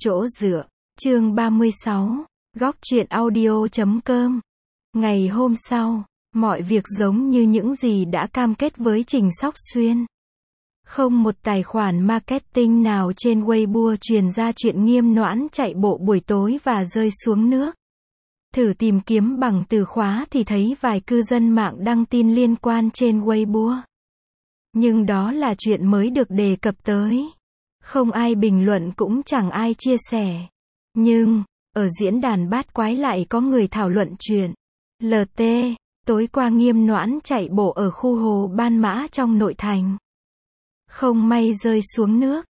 Chỗ dựa, chương 36, góc truyện audio.com. Ngày hôm sau, mọi việc giống như những gì đã cam kết với Trình Sóc Xuyên. Không một tài khoản marketing nào trên Weibo truyền ra chuyện Nghiêm Noãn chạy bộ buổi tối và rơi xuống nước. Thử tìm kiếm bằng từ khóa thì thấy vài cư dân mạng đăng tin liên quan trên Weibo. Nhưng đó là chuyện mới được đề cập tới. Không ai bình luận cũng chẳng ai chia sẻ. Nhưng, ở diễn đàn bát quái lại có người thảo luận chuyện. LT, tối qua Nghiêm Noãn chạy bộ ở khu hồ Ban Mã trong nội thành. Không may rơi xuống nước.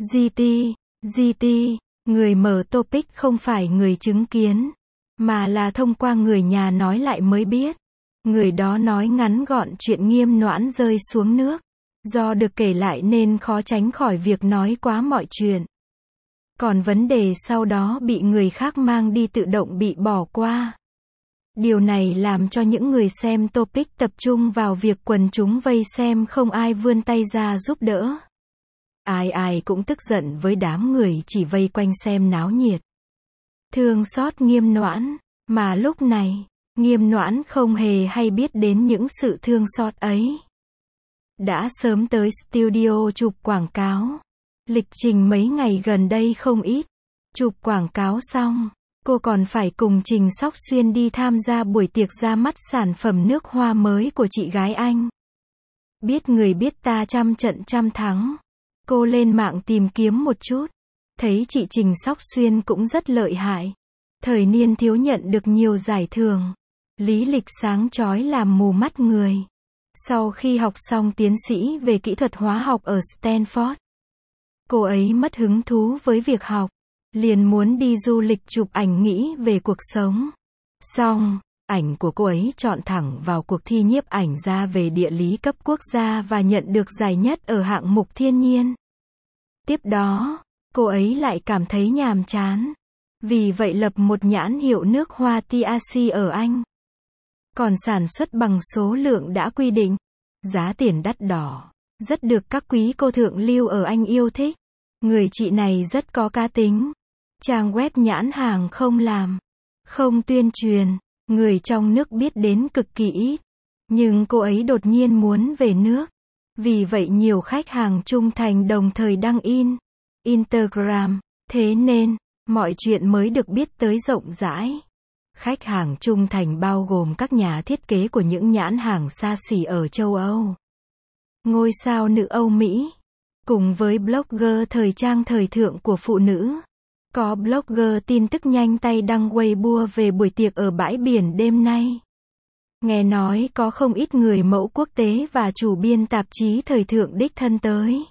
GT, người mở topic không phải người chứng kiến, mà là thông qua người nhà nói lại mới biết. Người đó nói ngắn gọn chuyện Nghiêm Noãn rơi xuống nước. Do được kể lại nên khó tránh khỏi việc nói quá mọi chuyện. Còn vấn đề sau đó bị người khác mang đi tự động bị bỏ qua. Điều này làm cho những người xem topic tập trung vào việc quần chúng vây xem, không ai vươn tay ra giúp đỡ. Ai cũng tức giận với đám người chỉ vây quanh xem náo nhiệt. Thương xót Nghiêm Noãn, mà lúc này, Nghiêm Noãn không hề hay biết đến những sự thương xót ấy. Đã sớm tới studio chụp quảng cáo. Lịch trình mấy ngày gần đây không ít. Chụp quảng cáo xong, cô còn phải cùng Trình Sóc Xuyên đi tham gia buổi tiệc ra mắt sản phẩm nước hoa mới của chị gái anh. Biết người biết ta trăm trận trăm thắng. Cô lên mạng tìm kiếm một chút. Thấy chị Trình Sóc Xuyên cũng rất lợi hại. Thời niên thiếu nhận được nhiều giải thưởng. Lý lịch sáng chói làm mù mắt người. Sau khi học xong tiến sĩ về kỹ thuật hóa học ở Stanford, cô ấy mất hứng thú với việc học, liền muốn đi du lịch chụp ảnh nghĩ về cuộc sống. Xong, ảnh của cô ấy chọn thẳng vào cuộc thi nhiếp ảnh gia về địa lý cấp quốc gia và nhận được giải nhất ở hạng mục thiên nhiên. Tiếp đó, cô ấy lại cảm thấy nhàm chán. Vì vậy lập một nhãn hiệu nước hoa TAC ở Anh. Còn sản xuất bằng số lượng đã quy định. Giá tiền đắt đỏ. Rất được các quý cô thượng lưu ở Anh yêu thích. Người chị này rất có cá tính. Trang web nhãn hàng không làm. Không tuyên truyền. Người trong nước biết đến cực kỳ ít. Nhưng cô ấy đột nhiên muốn về nước. Vì vậy nhiều khách hàng trung thành đồng thời đăng Instagram. Thế nên, mọi chuyện mới được biết tới rộng rãi. Khách hàng trung thành bao gồm các nhà thiết kế của những nhãn hàng xa xỉ ở châu Âu, ngôi sao nữ Âu Mỹ, cùng với blogger thời trang thời thượng của phụ nữ. Có blogger tin tức nhanh tay đăng Weibo về buổi tiệc ở bãi biển đêm nay. Nghe nói có không ít người mẫu quốc tế và chủ biên tạp chí thời thượng đích thân tới.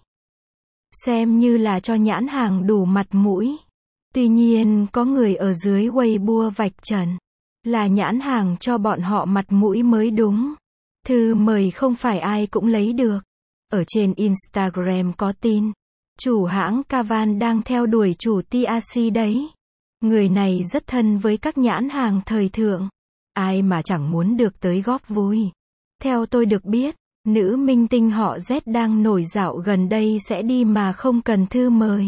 Xem như là cho nhãn hàng đủ mặt mũi. Tuy nhiên, có người ở dưới Weibo vạch trần là nhãn hàng cho bọn họ mặt mũi mới đúng. Thư mời không phải ai cũng lấy được. Ở trên Instagram có tin, chủ hãng Cavan đang theo đuổi chủ TAC đấy. Người này rất thân với các nhãn hàng thời thượng. Ai mà chẳng muốn được tới góp vui. Theo tôi được biết, nữ minh tinh họ Z đang nổi dạo gần đây sẽ đi mà không cần thư mời.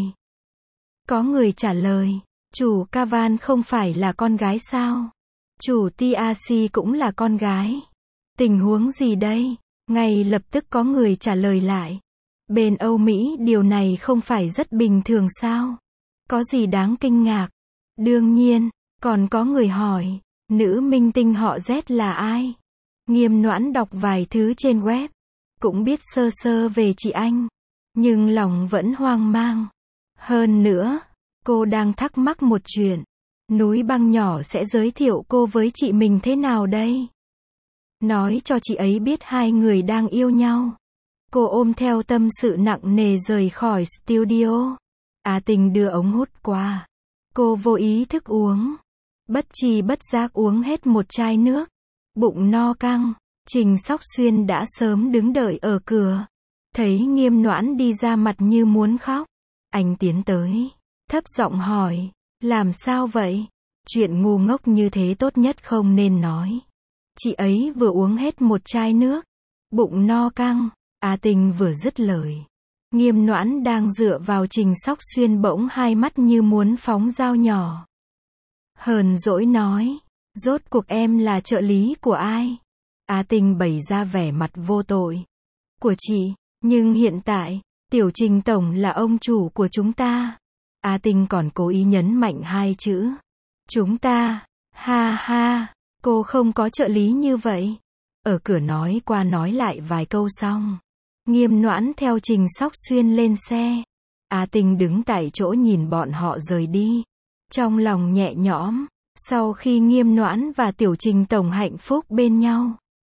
Có người trả lời, chủ Cavan không phải là con gái sao? Chủ TAC cũng là con gái. Tình huống gì đây? Ngay lập tức có người trả lời lại. Bên Âu Mỹ điều này không phải rất bình thường sao? Có gì đáng kinh ngạc? Đương nhiên, còn có người hỏi, nữ minh tinh họ Z là ai? Nghiêm Noãn đọc vài thứ trên web, cũng biết sơ sơ về chị anh. Nhưng lòng vẫn hoang mang. Hơn nữa, cô đang thắc mắc một chuyện. Núi Băng nhỏ sẽ giới thiệu cô với chị mình thế nào đây? Nói cho chị ấy biết hai người đang yêu nhau. Cô ôm theo tâm sự nặng nề rời khỏi studio. Tình đưa ống hút qua. Cô vô ý thức uống. Bất tri bất giác uống hết một chai nước. Bụng no căng. Trình Sóc Xuyên đã sớm đứng đợi ở cửa. Thấy Nghiêm Noãn đi ra mặt như muốn khóc. Anh tiến tới, thấp giọng hỏi, làm sao vậy? Chuyện ngu ngốc như thế tốt nhất không nên nói. Chị ấy vừa uống hết một chai nước, bụng no căng. Tình vừa dứt lời, Nghiêm Noãn đang dựa vào Trình Sóc Xuyên bỗng hai mắt như muốn phóng dao nhỏ. Hờn dỗi nói, rốt cuộc em là trợ lý của ai? Á Tình bày ra vẻ mặt vô tội. Của chị, nhưng hiện tại, Tiểu Trình tổng là ông chủ của chúng ta. Á Tình còn cố ý nhấn mạnh hai chữ. Chúng ta, ha ha, cô không có trợ lý như vậy. Ở cửa nói qua nói lại vài câu xong. Nghiêm Noãn theo Trình Sóc Xuyên lên xe. Á Tình đứng tại chỗ nhìn bọn họ rời đi. Trong lòng nhẹ nhõm, sau khi Nghiêm Noãn và Tiểu Trình tổng hạnh phúc bên nhau.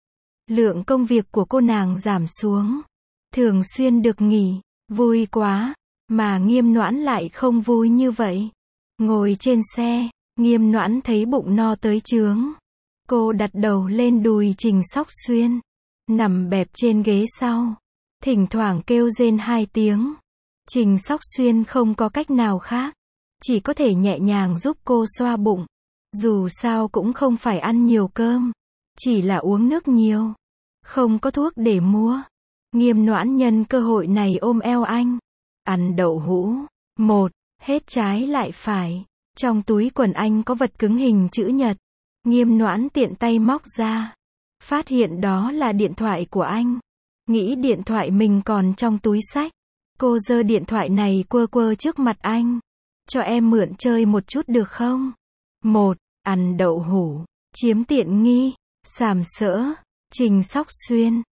Lượng công việc của cô nàng giảm xuống. Thường xuyên được nghỉ, vui quá, mà Nghiêm Noãn lại không vui như vậy. Ngồi trên xe, Nghiêm Noãn thấy bụng no tới chướng. Cô đặt đầu lên đùi Trình Sóc Xuyên, nằm bẹp trên ghế sau, thỉnh thoảng kêu rên hai tiếng. Trình Sóc Xuyên không có cách nào khác, chỉ có thể nhẹ nhàng giúp cô xoa bụng. Dù sao cũng không phải ăn nhiều cơm, chỉ là uống nước nhiều, không có thuốc để mua. Nghiêm Noãn nhân cơ hội này ôm eo anh, ăn đậu hũ, một, hết trái lại phải. Trong túi quần anh có vật cứng hình chữ nhật. Nghiêm Noãn tiện tay móc ra, phát hiện đó là điện thoại của anh. Nghĩ điện thoại mình còn trong túi xách, cô giơ điện thoại này quơ quơ trước mặt anh. Cho em mượn chơi một chút được không? Một, ăn đậu hũ, chiếm tiện nghi, sàm sỡ. Trình Sóc Xuyên,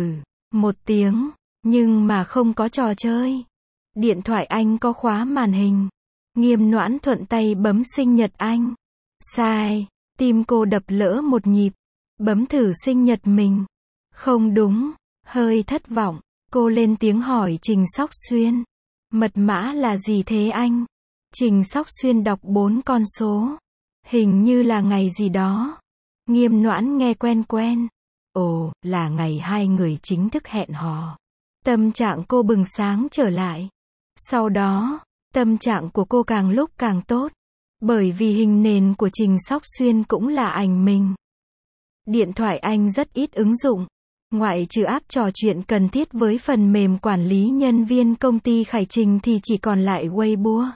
một tiếng, nhưng mà không có trò chơi. Điện thoại anh có khóa màn hình. Nghiêm Noãn thuận tay bấm sinh nhật anh. Sai, tim cô đập lỡ một nhịp. Bấm thử sinh nhật mình. Không đúng, hơi thất vọng. Cô lên tiếng hỏi Trình Sóc Xuyên. Mật mã là gì thế anh? Trình Sóc Xuyên đọc 4 con số. Hình như là ngày gì đó. Nghiêm Noãn nghe quen quen. Ồ, là ngày hai người chính thức hẹn hò. Tâm trạng cô bừng sáng trở lại. Sau đó, tâm trạng của cô càng lúc càng tốt. Bởi vì hình nền của Trình Sóc Xuyên cũng là ảnh mình. Điện thoại anh rất ít ứng dụng. Ngoại trừ app trò chuyện cần thiết với phần mềm quản lý nhân viên công ty Khải Trình thì chỉ còn lại Weibo.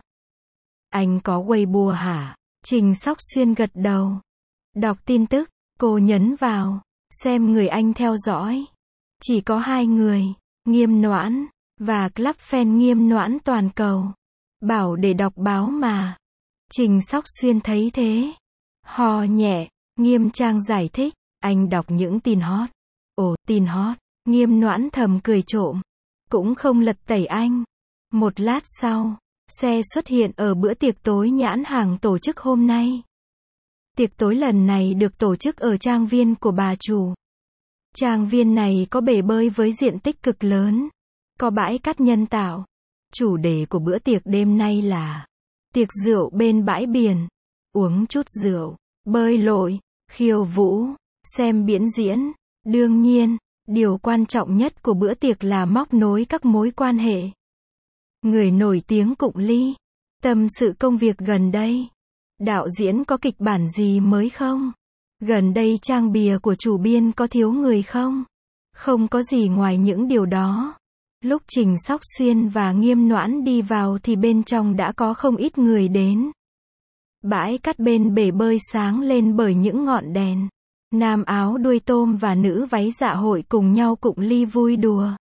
Anh có Weibo hả? Trình Sóc Xuyên gật đầu. Đọc tin tức, cô nhấn vào, xem người anh theo dõi. Chỉ có 2 người, Nghiêm Noãn, và Club Fan Nghiêm Noãn toàn cầu. Bảo để đọc báo mà. Trình Sóc Xuyên thấy thế. Hò nhẹ, Nghiêm Trang giải thích, anh đọc những tin hot. Ồ, tin hot. Nghiêm Noãn thầm cười trộm. Cũng không lật tẩy anh. Một lát sau, xe xuất hiện ở bữa tiệc tối nhãn hàng tổ chức hôm nay. Tiệc tối lần này được tổ chức ở trang viên của bà chủ. Trang viên này có bể bơi với diện tích cực lớn. Có bãi cát nhân tạo. Chủ đề của bữa tiệc đêm nay là tiệc rượu bên bãi biển. Uống chút rượu, bơi lội, khiêu vũ, xem biển diễn. Đương nhiên, điều quan trọng nhất của bữa tiệc là móc nối các mối quan hệ. Người nổi tiếng cụng ly. Tâm sự công việc gần đây. Đạo diễn có kịch bản gì mới không? Gần đây trang bìa của chủ biên có thiếu người không? Không có gì ngoài những điều đó. Lúc Trình Sóc Xuyên và Nghiêm Noãn đi vào thì bên trong đã có không ít người đến. Bãi cát bên bể bơi sáng lên bởi những ngọn đèn. Nam áo đuôi tôm và nữ váy dạ hội cùng nhau cụng ly vui đùa.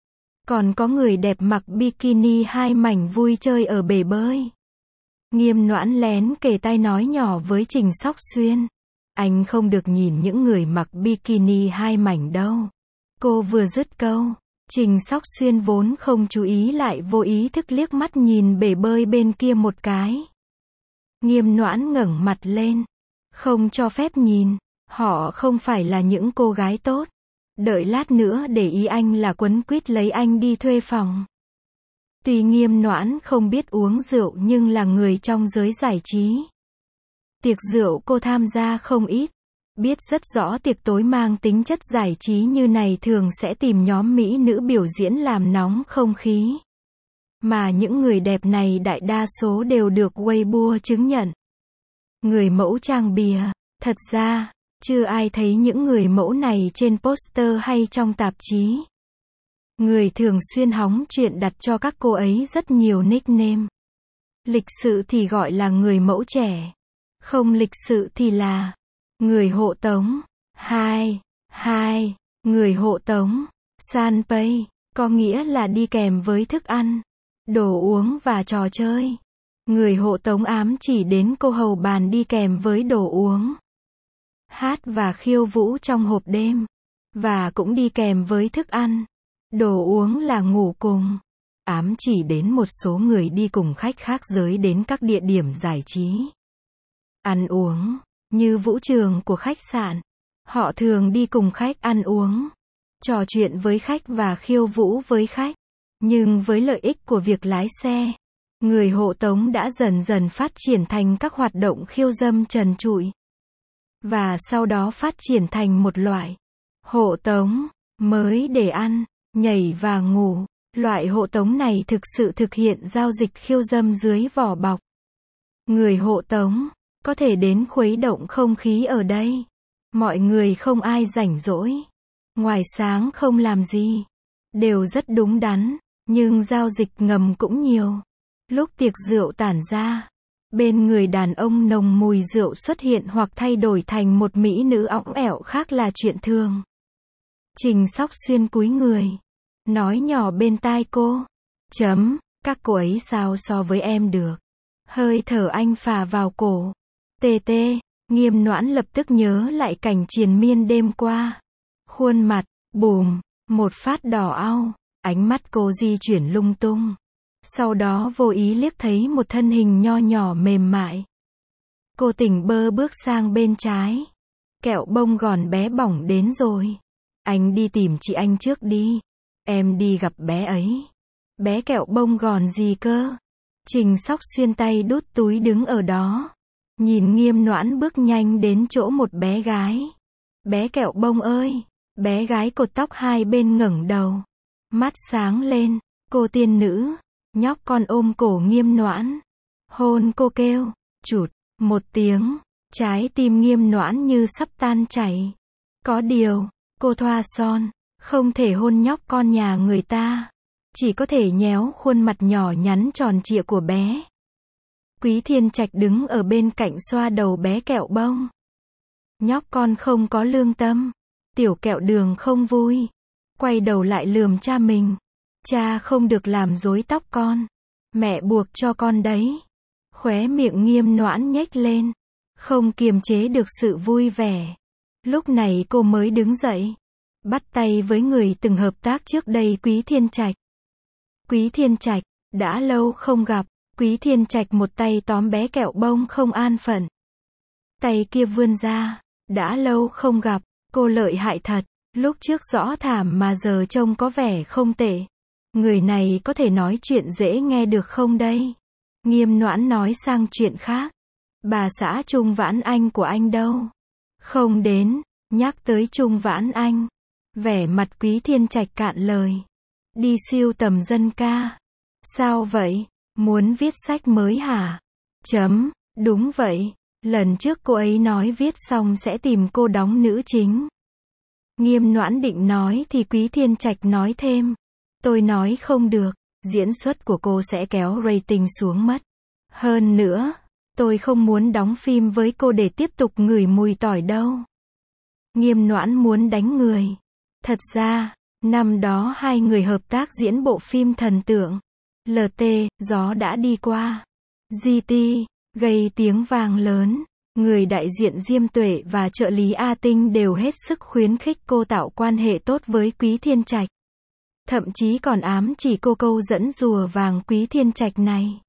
Còn có người đẹp mặc bikini 2 mảnh vui chơi ở bể bơi. Nghiêm Noãn lén kề tai nói nhỏ với Trình Sóc Xuyên. Anh không được nhìn những người mặc bikini 2 mảnh đâu. Cô vừa dứt câu, Trình Sóc Xuyên vốn không chú ý lại vô ý thức liếc mắt nhìn bể bơi bên kia một cái. Nghiêm Noãn ngẩng mặt lên. Không cho phép nhìn. Họ không phải là những cô gái tốt. Đợi lát nữa để ý anh là quấn quýt lấy anh đi thuê phòng. Tuy Nghiêm Noãn không biết uống rượu nhưng là người trong giới giải trí. Tiệc rượu cô tham gia không ít. Biết rất rõ tiệc tối mang tính chất giải trí như này thường sẽ tìm nhóm mỹ nữ biểu diễn làm nóng không khí. Mà những người đẹp này đại đa số đều được Weibo chứng nhận. Người mẫu trang bìa. Thật ra, chưa ai thấy những người mẫu này trên poster hay trong tạp chí. Người thường xuyên hóng chuyện đặt cho các cô ấy rất nhiều nickname. Lịch sự thì gọi là người mẫu trẻ. Không lịch sự thì là người hộ tống. 2. Người hộ tống. Sanpei, có nghĩa là đi kèm với thức ăn, đồ uống và trò chơi. Người hộ tống ám chỉ đến cô hầu bàn đi kèm với đồ uống, hát và khiêu vũ trong hộp đêm, và cũng đi kèm với thức ăn. Đồ uống là ngủ cùng, ám chỉ đến một số người đi cùng khách khác giới đến các địa điểm giải trí. Ăn uống, như vũ trường của khách sạn, họ thường đi cùng khách ăn uống, trò chuyện với khách và khiêu vũ với khách. Nhưng với lợi ích của việc lái xe, người hộ tống đã dần dần phát triển thành các hoạt động khiêu dâm trần trụi. Và sau đó phát triển thành một loại hộ tống mới để ăn, nhảy và ngủ. Loại hộ tống này thực sự thực hiện giao dịch khiêu dâm dưới vỏ bọc. Người hộ tống có thể đến khuấy động không khí ở đây. Mọi người không ai rảnh rỗi. Ngoài sáng không làm gì. Đều rất đúng đắn, nhưng giao dịch ngầm cũng nhiều. Lúc tiệc rượu tản ra, bên người đàn ông nồng mùi rượu xuất hiện hoặc thay đổi thành một mỹ nữ õng ẻo khác là chuyện thường. Trình Sóc Xuyên cúi người, nói nhỏ bên tai cô. Các cô ấy sao so với em được. Hơi thở anh phả vào cổ. Tê tê, Nghiêm Noãn lập tức nhớ lại cảnh triền miên đêm qua. Khuôn mặt, bùm, một phát đỏ au, ánh mắt cô di chuyển lung tung. Sau đó vô ý liếc thấy một thân hình nho nhỏ mềm mại. Cô tỉnh bơ bước sang bên trái. Kẹo bông gòn bé bỏng đến rồi. Anh đi tìm chị anh trước đi. Em đi gặp bé ấy. Bé kẹo bông gòn gì cơ? Trình Sóc Xuyên tay đút túi đứng ở đó. Nhìn Nghiêm Noãn bước nhanh đến chỗ một bé gái. Bé kẹo bông ơi! Bé gái cột tóc hai bên ngẩng đầu. Mắt sáng lên. Cô tiên nữ. Nhóc con ôm cổ Nghiêm Noãn. Hôn cô kêu. Chụt. Một tiếng. Trái tim Nghiêm Noãn như sắp tan chảy. Có điều, cô thoa son. Không thể hôn nhóc con nhà người ta. Chỉ có thể nhéo khuôn mặt nhỏ nhắn tròn trịa của bé. Quý Thiên Trạch đứng ở bên cạnh xoa đầu bé kẹo bông. Nhóc con không có lương tâm. Tiểu kẹo đường không vui. Quay đầu lại lườm cha mình. Cha không được làm rối tóc con. Mẹ buộc cho con đấy. Khóe miệng Nghiêm Noãn nhếch lên. Không kiềm chế được sự vui vẻ. Lúc này cô mới đứng dậy. Bắt tay với người từng hợp tác trước đây Quý Thiên Trạch. Quý Thiên Trạch, đã lâu không gặp. Quý Thiên Trạch một tay tóm bé kẹo bông không an phận. Tay kia vươn ra. Đã lâu không gặp. Cô lợi hại thật. Lúc trước rõ thảm mà giờ trông có vẻ không tệ. Người này có thể nói chuyện dễ nghe được không đây? Nghiêm Noãn nói sang chuyện khác. Bà xã Trung Vãn Anh của anh đâu? Không đến. Nhắc tới Trung Vãn Anh. Vẻ mặt Quý Thiên Trạch cạn lời. Đi sưu tầm dân ca. Sao vậy? Muốn viết sách mới hả? Đúng vậy. Lần trước cô ấy nói viết xong sẽ tìm cô đóng nữ chính. Nghiêm Noãn định nói thì Quý Thiên Trạch nói thêm. Tôi nói không được. Diễn xuất của cô sẽ kéo rating xuống mất. Hơn nữa, tôi không muốn đóng phim với cô để tiếp tục ngửi mùi tỏi đâu. Nghiêm Noãn muốn đánh người. Thật ra, năm đó hai người hợp tác diễn bộ phim thần tượng. LT, gió đã đi qua. GT, gây tiếng vang lớn. Người đại diện Diêm Tuệ và trợ lý A Tinh đều hết sức khuyến khích cô tạo quan hệ tốt với Quý Thiên Trạch. Thậm chí còn ám chỉ cô câu dẫn rùa vàng Quý Thiên Trạch này.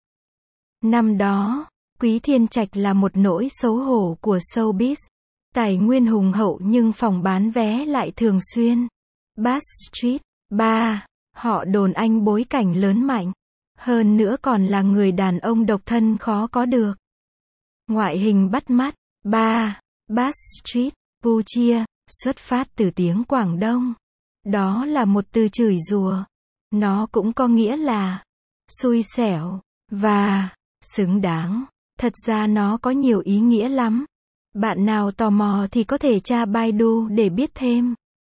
Năm đó, Quý Thiên Trạch là một nỗi xấu hổ của showbiz. Tài nguyên hùng hậu nhưng phòng bán vé lại thường xuyên. Backstreet 3, họ đồn anh bối cảnh lớn mạnh. Hơn nữa còn là người đàn ông độc thân khó có được. Ngoại hình bắt mắt. 3. Backstreet, Puchia, xuất phát từ tiếng Quảng Đông. Đó là một từ chửi rủa. Nó cũng có nghĩa là xui xẻo và xứng đáng. Thật ra nó có nhiều ý nghĩa lắm. Bạn nào tò mò thì có thể tra Baidu để biết thêm.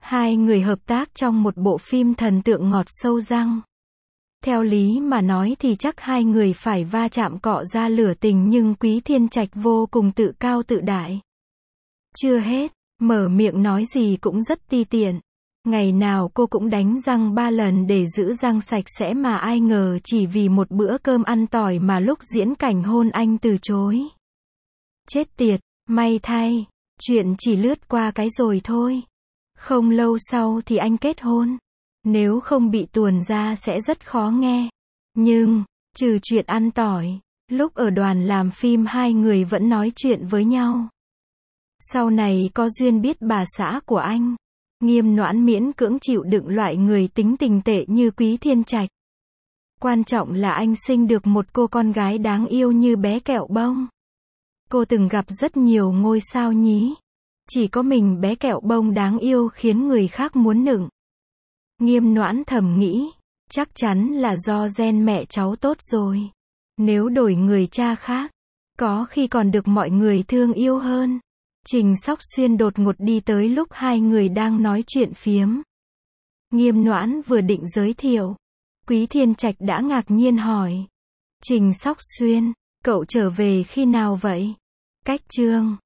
Hai người hợp tác trong một bộ phim thần tượng ngọt sâu răng. Theo lý mà nói thì chắc hai người phải va chạm cọ ra lửa tình, nhưng Quý Thiên Trạch vô cùng tự cao tự đại. Chưa hết, mở miệng nói gì cũng rất ti tiện. Ngày nào cô cũng đánh răng 3 lần để giữ răng sạch sẽ, mà ai ngờ chỉ vì một bữa cơm ăn tỏi mà lúc diễn cảnh hôn anh từ chối. Chết tiệt, may thay, chuyện chỉ lướt qua cái rồi thôi. Không lâu sau thì anh kết hôn. Nếu không bị tuồn ra sẽ rất khó nghe. Nhưng, trừ chuyện ăn tỏi, lúc ở đoàn làm phim hai người vẫn nói chuyện với nhau. Sau này có duyên biết bà xã của anh. Nghiêm Noãn miễn cưỡng chịu đựng loại người tính tình tệ như Quý Thiên Trạch. Quan trọng là anh sinh được một cô con gái đáng yêu như bé kẹo bông. Cô từng gặp rất nhiều ngôi sao nhí. Chỉ có mình bé kẹo bông đáng yêu khiến người khác muốn nựng. Nghiêm Noãn thầm nghĩ, chắc chắn là do gen mẹ cháu tốt rồi. Nếu đổi người cha khác, có khi còn được mọi người thương yêu hơn. Trình Sóc Xuyên đột ngột đi tới lúc hai người đang nói chuyện phiếm. Nghiêm Noãn vừa định giới thiệu, Quý Thiên Trạch đã ngạc nhiên hỏi. Trình Sóc Xuyên, cậu trở về khi nào vậy? Cách chương